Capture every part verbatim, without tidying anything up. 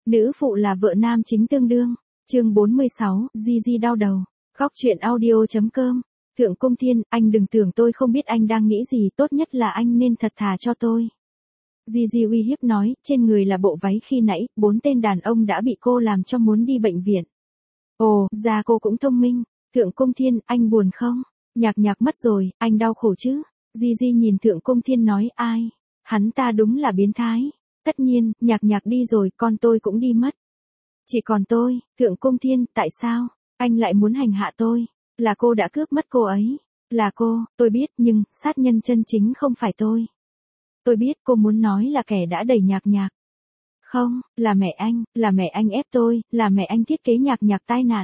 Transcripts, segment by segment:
Nữ phụ là vợ nam chính tương đương. Chương bốn mươi sáu, Gigi đau đầu. Góc truyện audio chấm com. Thượng Cung Thiên, anh đừng tưởng tôi không biết anh đang nghĩ gì, tốt nhất là anh nên thật thà cho tôi. Gigi uy hiếp nói, trên người là bộ váy khi nãy, bốn tên đàn ông đã bị cô làm cho muốn đi bệnh viện. Ồ, ra cô cũng thông minh. Thượng Cung Thiên, anh buồn không? Nhạc Nhạc mất rồi, anh đau khổ chứ? Gigi nhìn Thượng Cung Thiên nói, ai? Hắn ta đúng là biến thái. Tất nhiên, Nhạc Nhạc đi rồi, con tôi cũng đi mất. Chỉ còn tôi. Thượng Cung Thiên, tại sao? Anh lại muốn hành hạ tôi. Là cô đã cướp mất cô ấy. Là cô, tôi biết, nhưng, sát nhân chân chính không phải tôi. Tôi biết cô muốn nói là kẻ đã đẩy Nhạc Nhạc. Không, là mẹ anh, là mẹ anh ép tôi, là mẹ anh thiết kế Nhạc Nhạc tai nạn.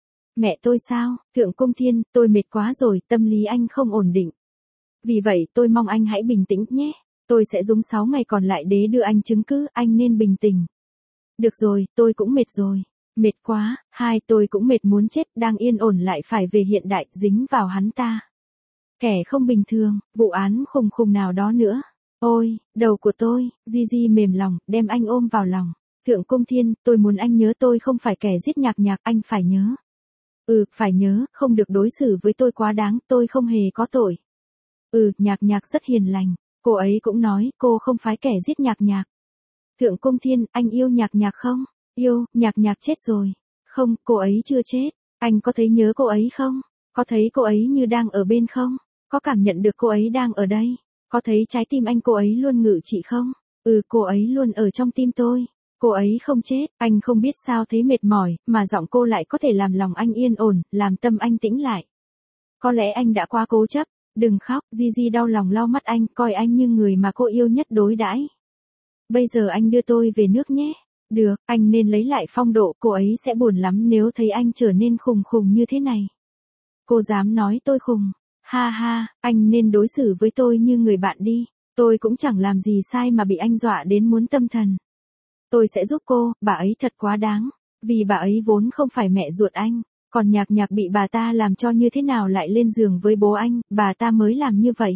Mẹ tôi sao? Thượng Cung Thiên, tôi mệt quá rồi, tâm lý anh không ổn định. Vì vậy tôi mong anh hãy bình tĩnh nhé. Tôi sẽ dùng sáu ngày còn lại để đưa anh chứng cứ, anh nên bình tĩnh. Được rồi, tôi cũng mệt rồi. Mệt quá, hai tôi cũng mệt muốn chết, đang yên ổn lại phải về hiện đại, dính vào hắn ta. Kẻ không bình thường, vụ án khùng khùng nào đó nữa. Ôi, đầu của tôi. Gigi mềm lòng, đem anh ôm vào lòng. Thượng Cung Thiên, tôi muốn anh nhớ tôi không phải kẻ giết Nhạc Nhạc, anh phải nhớ. Ừ, phải nhớ, không được đối xử với tôi quá đáng, tôi không hề có tội. Ừ, Nhạc Nhạc rất hiền lành. Cô ấy cũng nói, cô không phải kẻ giết Nhạc Nhạc. Thượng Cung Thiên, anh yêu Nhạc Nhạc không? Yêu, Nhạc Nhạc chết rồi. Không, cô ấy chưa chết. Anh có thấy nhớ cô ấy không? Có thấy cô ấy như đang ở bên không? Có cảm nhận được cô ấy đang ở đây? Có thấy trái tim anh cô ấy luôn ngự trị không? Ừ, cô ấy luôn ở trong tim tôi. Cô ấy không chết, anh không biết sao thấy mệt mỏi, mà giọng cô lại có thể làm lòng anh yên ổn, làm tâm anh tĩnh lại. Có lẽ anh đã quá cố chấp. Đừng khóc, Gigi đau lòng lau mắt anh, coi anh như người mà cô yêu nhất đối đãi. Bây giờ anh đưa tôi về nước nhé. Được, anh nên lấy lại phong độ, cô ấy sẽ buồn lắm nếu thấy anh trở nên khùng khùng như thế này. Cô dám nói tôi khùng. Ha ha, anh nên đối xử với tôi như người bạn đi. Tôi cũng chẳng làm gì sai mà bị anh dọa đến muốn tâm thần. Tôi sẽ giúp cô, bà ấy thật quá đáng. Vì bà ấy vốn không phải mẹ ruột anh. Còn Nhạc Nhạc bị bà ta làm cho như thế nào lại lên giường với bố anh, bà ta mới làm như vậy.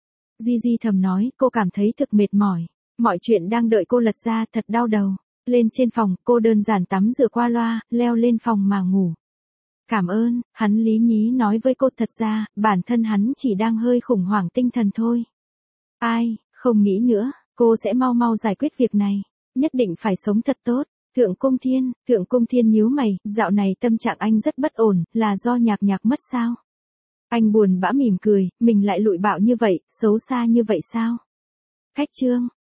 Gigi thầm nói, cô cảm thấy thực mệt mỏi. Mọi chuyện đang đợi cô lật ra, thật đau đầu. Lên trên phòng, cô đơn giản tắm rửa qua loa, leo lên phòng mà ngủ. Cảm ơn, hắn lý nhí nói với cô, thật ra, bản thân hắn chỉ đang hơi khủng hoảng tinh thần thôi. Ai, không nghĩ nữa, cô sẽ mau mau giải quyết việc này. Nhất định phải sống thật tốt. Thượng Cung Thiên, Thượng Cung Thiên nhíu mày, dạo này tâm trạng anh rất bất ổn, là do Nhạc Nhạc mất sao? Anh buồn bã mỉm cười, mình lại lụi bạo như vậy, xấu xa như vậy sao? Khách trương,